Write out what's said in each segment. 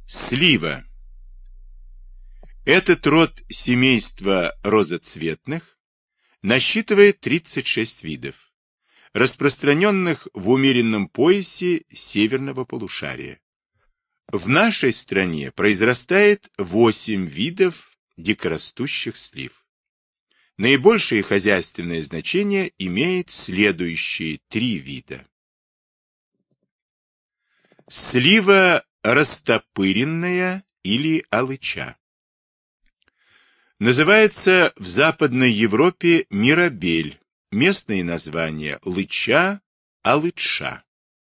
Слива. Этот род семейства розоцветных насчитывает 36 видов, распространенных в умеренном поясе северного полушария. В нашей стране произрастает 8 видов дикорастущих слив. Наибольшее хозяйственное значение имеет следующие 3 вида. Слива растопыренная или алыча. Называется в Западной Европе мирабель, местные названия лыча, алыча.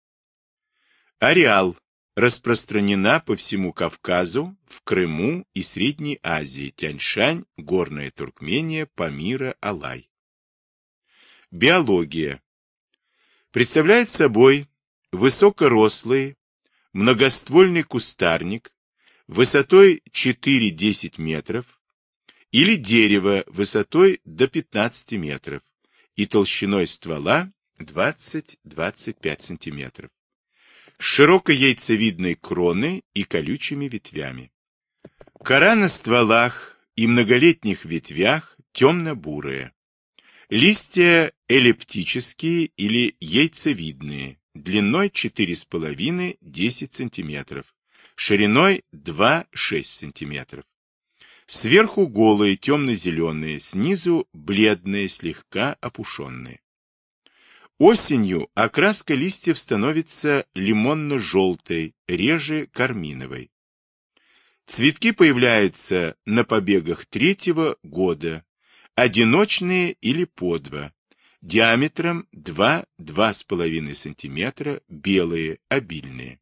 Ареал распространена по всему Кавказу, в Крыму и Средней Азии, Тянь-Шань, Горная Туркмения, Памира, Алай. Биология. Представляет собой высокорослый, многоствольный кустарник высотой 4-10 метров или дерево высотой до 15 метров и толщиной ствола 20-25 сантиметров, с широкой яйцевидной кроной и колючими ветвями. Кора на стволах и многолетних ветвях темно-бурая. Листья эллиптические или яйцевидные, длиной 4,5-10 см, шириной 2-6 см. Сверху голые, темно-зеленые, снизу бледные, слегка опушенные. Осенью окраска листьев становится лимонно-желтой, реже карминовой. Цветки появляются на побегах 3-го года, одиночные или по 2, диаметром 2-2,5 см, белые, обильные.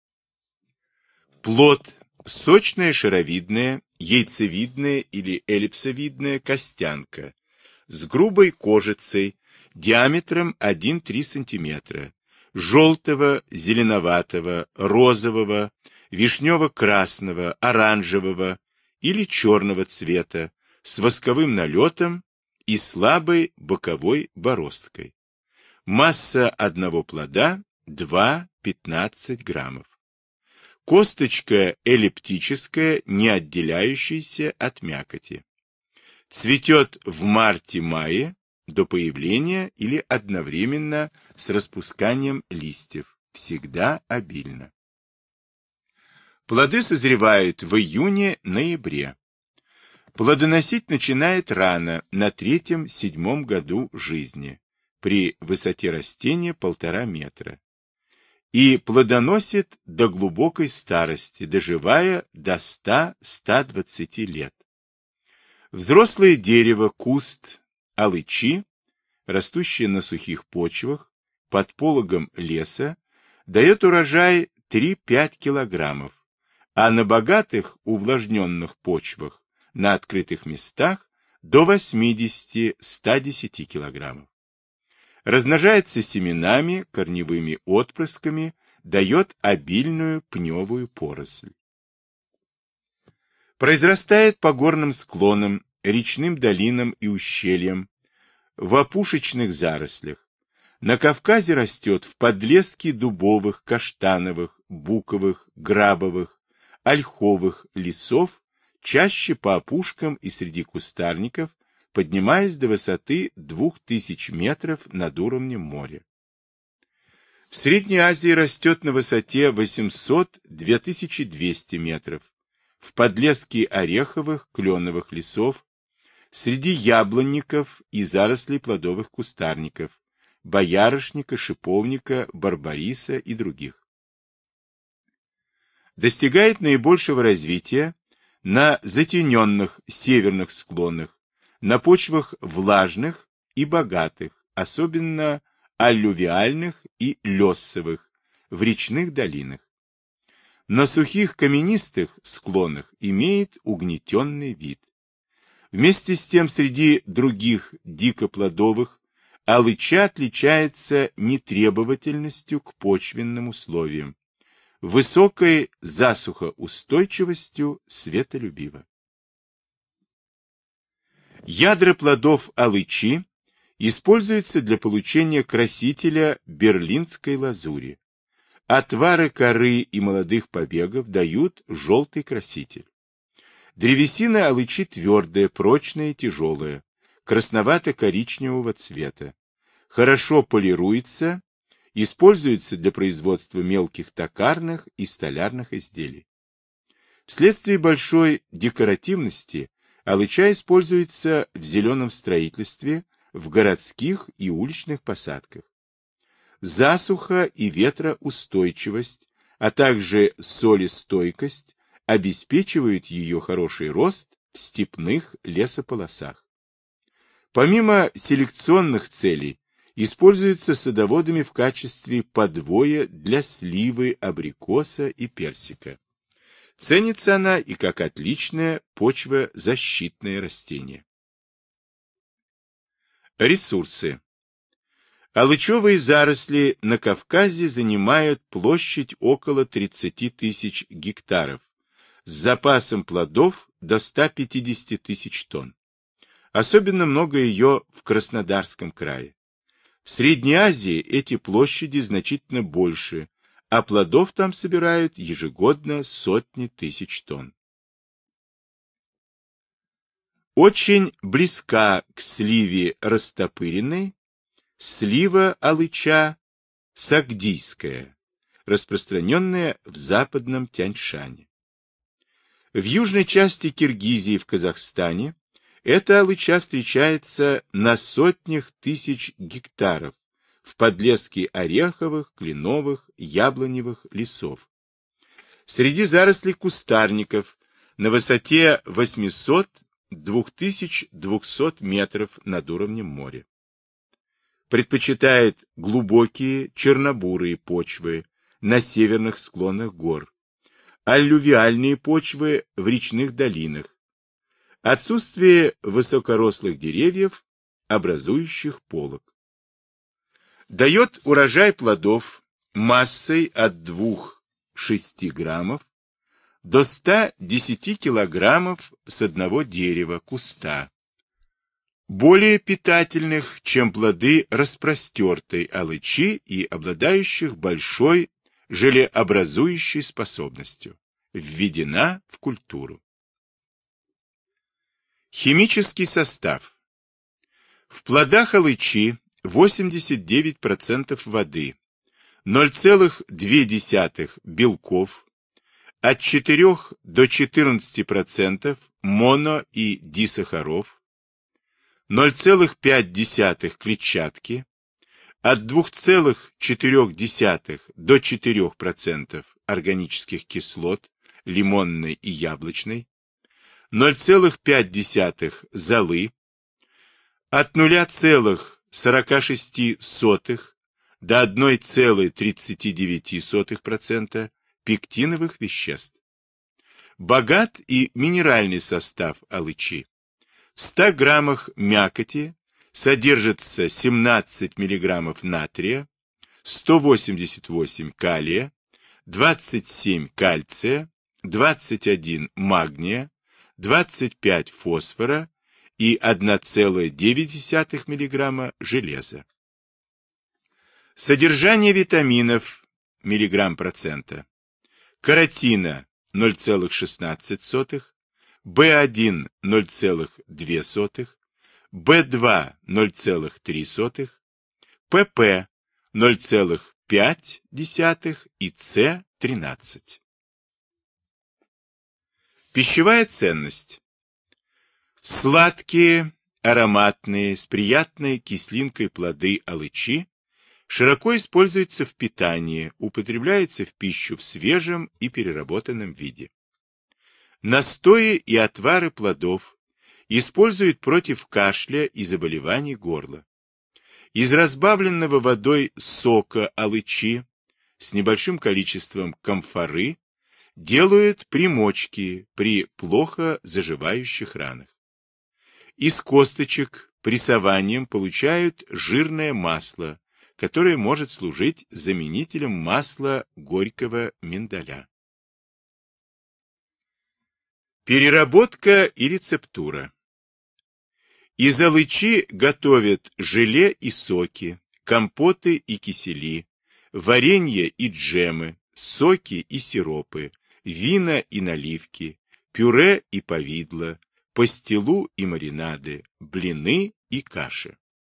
Плод сочная шаровидная, яйцевидная или эллипсовидная костянка с грубой кожицей, диаметром 1-3 см, желтого, зеленоватого, розового, вишнево-красного, оранжевого или черного цвета, с восковым налетом и слабой боковой бороздкой. Масса одного плода 2-15 граммов. Косточка эллиптическая, не отделяющаяся от мякоти. Цветет в марте-мае до появления или одновременно с распусканием листьев, всегда обильно. Плоды созревают в июне-ноябре. Плодоносить начинает рано, на 3-7 году жизни, при высоте растения 1,5 метра, и плодоносит до глубокой старости, доживая до 100-120 лет. Взрослое дерево, куст алычи, растущее на сухих почвах, под пологом леса, дает урожай 3-5 килограммов, а на богатых увлажненных почвах на открытых местах до 80-110 килограммов. Размножается семенами, корневыми отпрысками, дает обильную пневую поросль. Произрастает по горным склонам, речным долинам и ущельям, в опушечных зарослях. На Кавказе растет в подлеске дубовых, каштановых, буковых, грабовых, ольховых лесов, чаще по опушкам и среди кустарников, поднимаясь до высоты 2000 метров над уровнем моря. В Средней Азии растет на высоте 800-2200 метров, в подлеске ореховых, кленовых лесов, среди яблонников и зарослей плодовых кустарников, боярышника, шиповника, барбариса и других. Достигает наибольшего развития на затененных северных склонах, на почвах влажных и богатых, особенно аллювиальных и лёссовых, в речных долинах. На сухих каменистых склонах имеет угнетенный вид. Вместе с тем среди других дикоплодовых алыча отличается нетребовательностью к почвенным условиям, высокой засухоустойчивостью, светолюбива. Ядра плодов алычи используются для получения красителя берлинской лазури. Отвары коры и молодых побегов дают желтый краситель. Древесина алычи твердая, прочная и тяжелая, красновато-коричневого цвета. Хорошо полируется, используется для производства мелких токарных и столярных изделий. Вследствие большой декоративности алыча используется в зеленом строительстве, в городских и уличных посадках. Засуха и ветроустойчивость, а также солестойкость обеспечивают ее хороший рост в степных лесополосах. Помимо селекционных целей, используется садоводами в качестве подвоя для сливы, абрикоса и персика. Ценится она и как отличное почвозащитное растение. Ресурсы. Алычевые заросли на Кавказе занимают площадь около 30 тысяч гектаров, с запасом плодов до 150 тысяч тонн. Особенно много ее в Краснодарском крае. В Средней Азии эти площади значительно больше, а плодов там собирают ежегодно сотни тысяч тонн. Очень близка к сливе растопыренной слива алыча сагдийская, распространенная в западном Тянь-Шане. В южной части Киргизии в Казахстане эта алыча встречается на сотнях тысяч гектаров в подлеске ореховых, кленовых, яблоневых лесов. Среди зарослей кустарников на высоте 800-2200 метров над уровнем моря. Предпочитает глубокие чернобурые почвы на северных склонах гор, аллювиальные почвы в речных долинах, отсутствие высокорослых деревьев, образующих полог. Дает урожай плодов массой от 2-6 граммов до 110 килограммов с одного дерева, куста. Более питательных, чем плоды распростертой алычи и обладающих большой желеобразующей способностью, введена в культуру. Химический состав. В плодах алычи 89% воды, 0,2 белков, от 4 до 14% моно- и дисахаров, 0,5 клетчатки, от 2,4 до 4% органических кислот, лимонной и яблочной, 0,5 золы, от 0,46 до 1,39% пектиновых веществ. Богат и минеральный состав алычи. В 100 граммах мякоти содержится 17 мг натрия, 188 калия, 27 кальция, 21 магния, 25 фосфора и 1,9 мг железа. Содержание витаминов миллиграмм-процента. Каротина 0,16, В1 0,2, В2 0,3, ПП 0,5 и С13. Пищевая ценность. Сладкие, ароматные, с приятной кислинкой плоды алычи широко используются в питании, употребляются в пищу в свежем и переработанном виде. Настои и отвары плодов используют против кашля и заболеваний горла. Из разбавленного водой сока алычи с небольшим количеством камфоры делают примочки при плохо заживающих ранах. Из косточек прессованием получают жирное масло, которое может служить заменителем масла горького миндаля. Переработка и рецептура. Из алычи готовят желе и соки, компоты и кисели, варенье и джемы, соки и сиропы, вина и наливки, пюре и повидло, пастилу и маринады, блины и каши.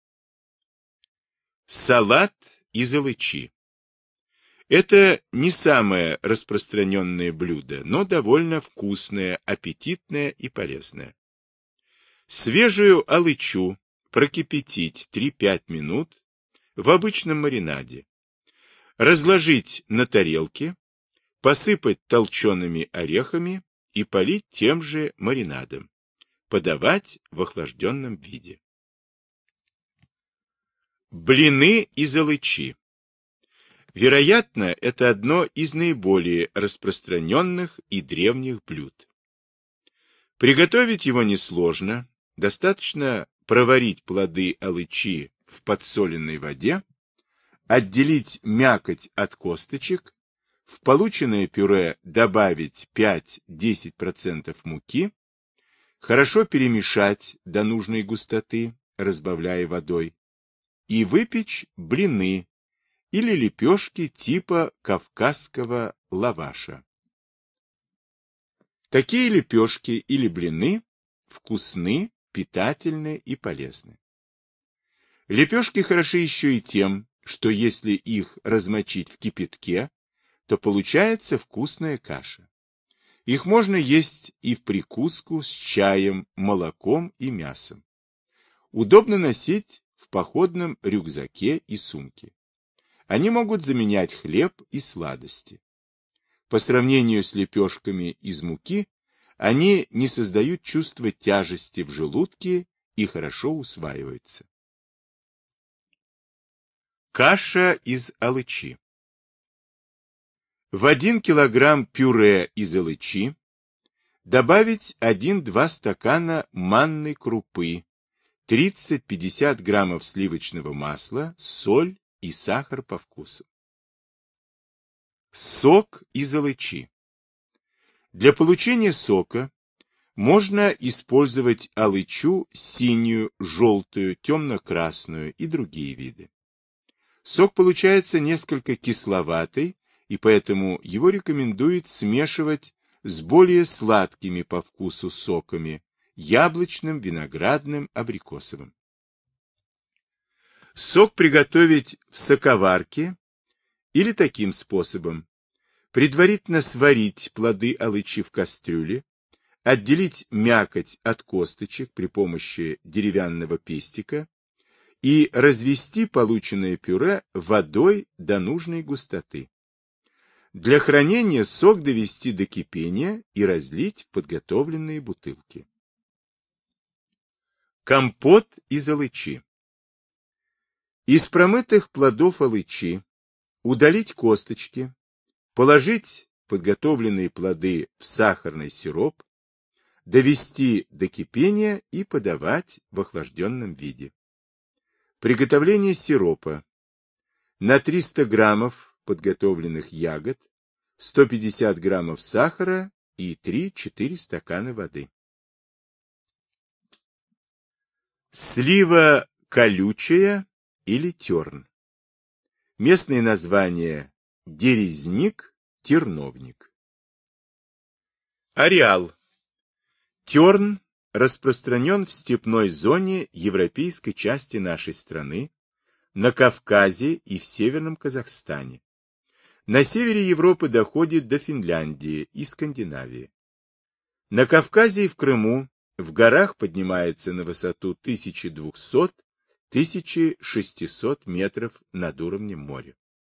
Салат из алычи. Это не самое распространенное блюдо, но довольно вкусное, аппетитное и полезное. Свежую алычу прокипятить 3-5 минут в обычном маринаде. Разложить на тарелке, посыпать толчеными орехами и полить тем же маринадом. Подавать в охлажденном виде. Блины из алычи. Вероятно, это одно из наиболее распространенных и древних блюд. Приготовить его несложно, достаточно проварить плоды алычи в подсоленной воде, отделить мякоть от косточек, в полученное пюре добавить 5-10% муки, хорошо перемешать до нужной густоты, разбавляя водой, и выпечь блины или лепешки типа кавказского лаваша. Такие лепешки или блины вкусны, питательны и полезны. Лепешки хороши еще и тем, что если их размочить в кипятке, то получается вкусная каша. Их можно есть и в прикуску с чаем, молоком и мясом. Удобно носить в походном рюкзаке и сумке. Они могут заменять хлеб и сладости. По сравнению с лепешками из муки, они не создают чувства тяжести в желудке и хорошо усваиваются. Каша из алычи. В 1 килограмм пюре из алычи добавить 1-2 стакана манной крупы, 30-50 граммов сливочного масла, соль и сахар по вкусу. Сок из алычи. Для получения сока можно использовать алычу синюю, желтую, темно-красную и другие виды. Сок получается несколько кисловатый, и поэтому его рекомендуют смешивать с более сладкими по вкусу соками, яблочным, виноградным, абрикосовым. Сок приготовить в соковарке или таким способом. Предварительно сварить плоды алычи в кастрюле, отделить мякоть от косточек при помощи деревянного пестика и развести полученное пюре водой до нужной густоты. Для хранения сок довести до кипения и разлить в подготовленные бутылки. Компот из алычи. Из промытых плодов алычи удалить косточки, положить подготовленные плоды в сахарный сироп, довести до кипения и подавать в охлажденном виде. Приготовление сиропа. На 300 граммов подготовленных ягод, 150 граммов сахара и 3-4 стакана воды. Слива колючая или терн. Местное название дерезник, терновник. Ареал. Терн распространен в степной зоне европейской части нашей страны, на Кавказе и в Северном Казахстане. На севере Европы доходит до Финляндии и Скандинавии. На Кавказе и в Крыму в горах поднимается на высоту 1200-1600 метров над уровнем моря.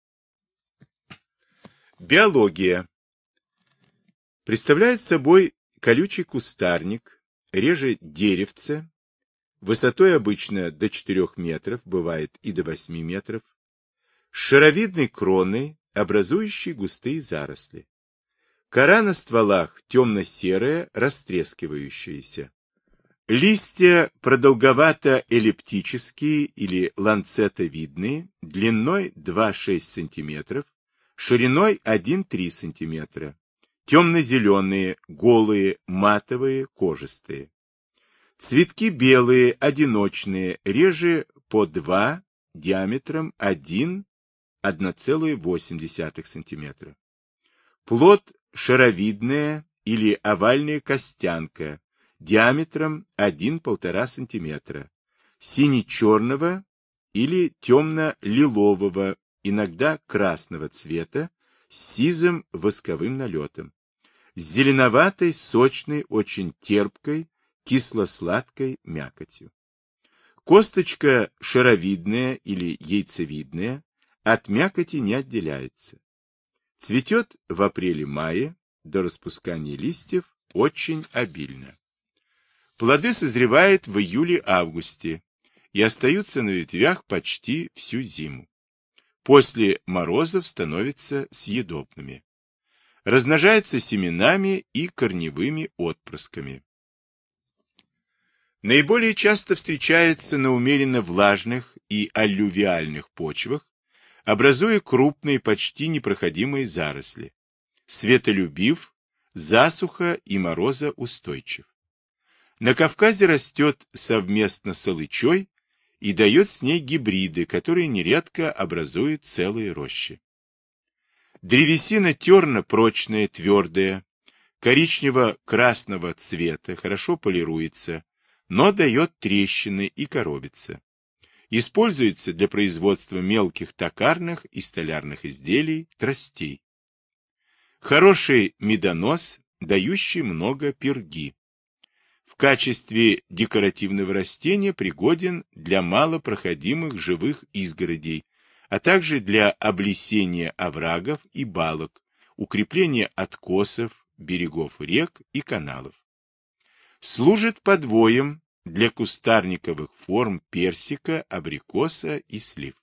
Биология. Представляет собой колючий кустарник, реже деревце, высотой обычно до 4 метров, бывает и до 8 метров, с шаровидной кроной, образующей густые заросли. Кора на стволах темно-серая, растрескивающаяся. Листья продолговато-эллиптические или ланцетовидные, длиной 2-6 см, шириной 1-3 см, темно-зеленые, голые, матовые, кожистые. Цветки белые, одиночные, реже по 2, диаметром 1-2 1,8 см. Плод шаровидная или овальная костянка диаметром 1-1,5 см, сине-черного или темно-лилового, иногда красного цвета, с сизым восковым налетом, с зеленоватой, сочной, очень терпкой, кисло-сладкой мякотью. Косточка шаровидная или яйцевидная, от мякоти не отделяется. Цветет в апреле-мае, до распускания листьев очень обильно. Плоды созревают в июле-августе и остаются на ветвях почти всю зиму. После морозов становятся съедобными. Размножается семенами и корневыми отпрысками. Наиболее часто встречается на умеренно влажных и аллювиальных почвах, образуя крупные, почти непроходимые заросли. Светолюбив, засуха и морозоустойчив. На Кавказе растет совместно с алычой и дает с ней гибриды, которые нередко образуют целые рощи. Древесина терна прочная, твердая, коричнево-красного цвета, хорошо полируется, но дает трещины и коробится. Используется для производства мелких токарных и столярных изделий, тростей. Хороший медонос, дающий много перги. В качестве декоративного растения пригоден для малопроходимых живых изгородей, а также для облесения оврагов и балок, укрепления откосов, берегов рек и каналов. Служит подвоем для кустарниковых форм персика, абрикоса и слив.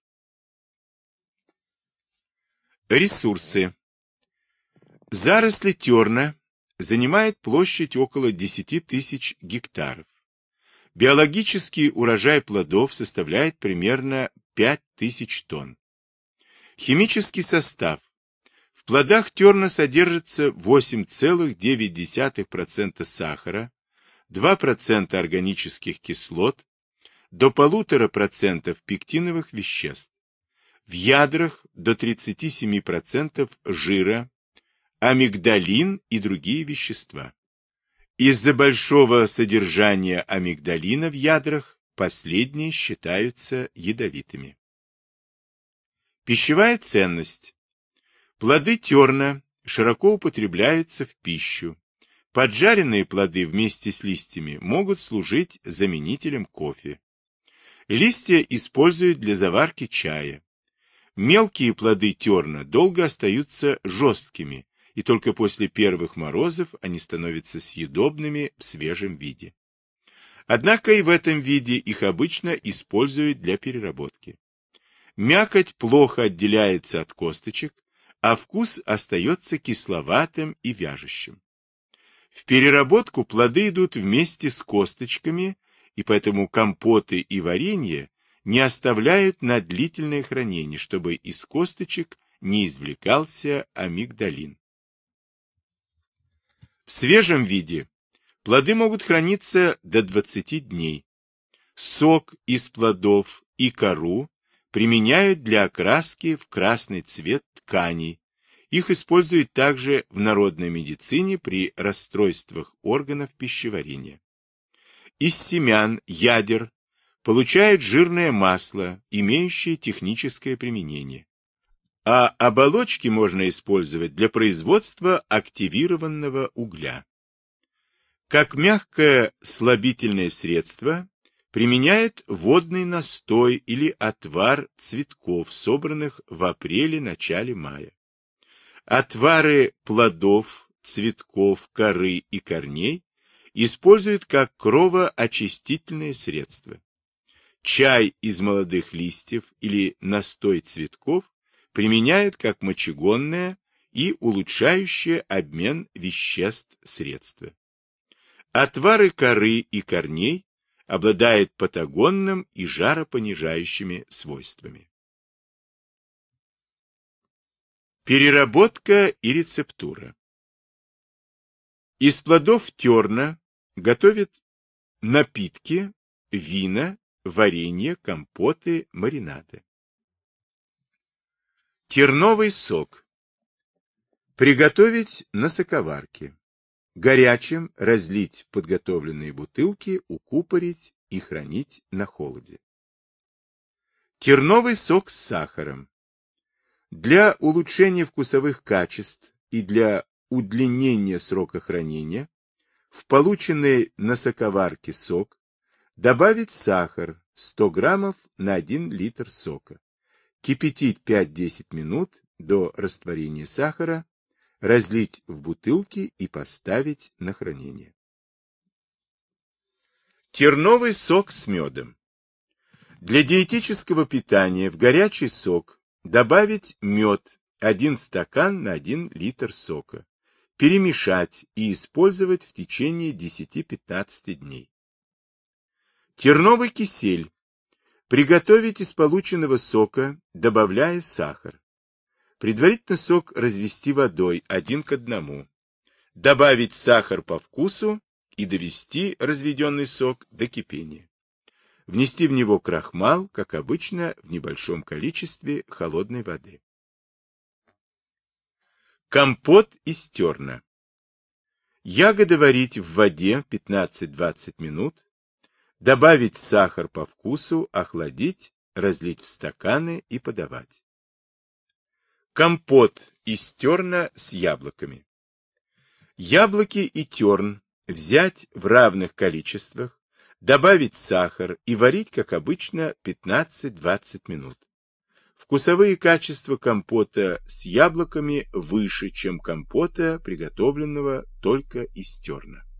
Ресурсы. Заросли терна занимает площадь около 10 тысяч гектаров. Биологический урожай плодов составляет примерно 5000 тонн. Химический состав. В плодах терна содержится 8,9% сахара, 2% органических кислот, до 1,5% пектиновых веществ. В ядрах до 37% жира, амигдалин и другие вещества. Из-за большого содержания амигдалина в ядрах последние считаются ядовитыми. Пищевая ценность. Плоды терна широко употребляются в пищу. Поджаренные плоды вместе с листьями могут служить заменителем кофе. Листья используют для заварки чая. Мелкие плоды терна долго остаются жесткими, и только после первых морозов они становятся съедобными в свежем виде. Однако и в этом виде их обычно используют для переработки. Мякоть плохо отделяется от косточек, а вкус остается кисловатым и вяжущим. В переработку плоды идут вместе с косточками, и поэтому компоты и варенье не оставляют на длительное хранение, чтобы из косточек не извлекался амигдалин. В свежем виде плоды могут храниться до 20 дней. Сок из плодов и кору применяют для окраски в красный цвет тканей. Их используют также в народной медицине при расстройствах органов пищеварения. Из семян, ядер получают жирное масло, имеющее техническое применение. А оболочки можно использовать для производства активированного угля. Как мягкое слабительное средство применяют водный настой или отвар цветков, собранных в апреле-начале мая. Отвары плодов, цветков, коры и корней используют как кровоочистительное средство. Чай из молодых листьев или настой цветков применяют как мочегонное и улучшающее обмен веществ средство. Отвары коры и корней обладают патагонным и жаропонижающими свойствами. Переработка и рецептура. Из плодов терна готовят напитки, вина, варенье, компоты, маринады. Терновый сок. Приготовить на соковарке. Горячим разлить в подготовленные бутылки, укупорить и хранить на холоде. Терновый сок с сахаром. Для улучшения вкусовых качеств и для удлинения срока хранения в полученный на соковарке сок добавить сахар 100 граммов на 1 литр сока. Кипятить 5-10 минут до растворения сахара, разлить в бутылки и поставить на хранение. Терновый сок с медом. Для диетического питания в горячий сок добавить мед 1 стакан на 1 литр сока, перемешать и использовать в течение 10-15 дней. Терновый кисель. Приготовить из полученного сока, добавляя сахар. Предварительно сок развести водой 1 к 1. Добавить сахар по вкусу и довести разведенный сок до кипения. Внести в него крахмал, как обычно, в небольшом количестве холодной воды. Компот из терна. Ягоды варить в воде 15-20 минут. Добавить сахар по вкусу, охладить, разлить в стаканы и подавать. Компот из терна с яблоками. Яблоки и терн взять в равных количествах, добавить сахар и варить, как обычно, 15-20 минут. Вкусовые качества компота с яблоками выше, чем компота, приготовленного только из терна.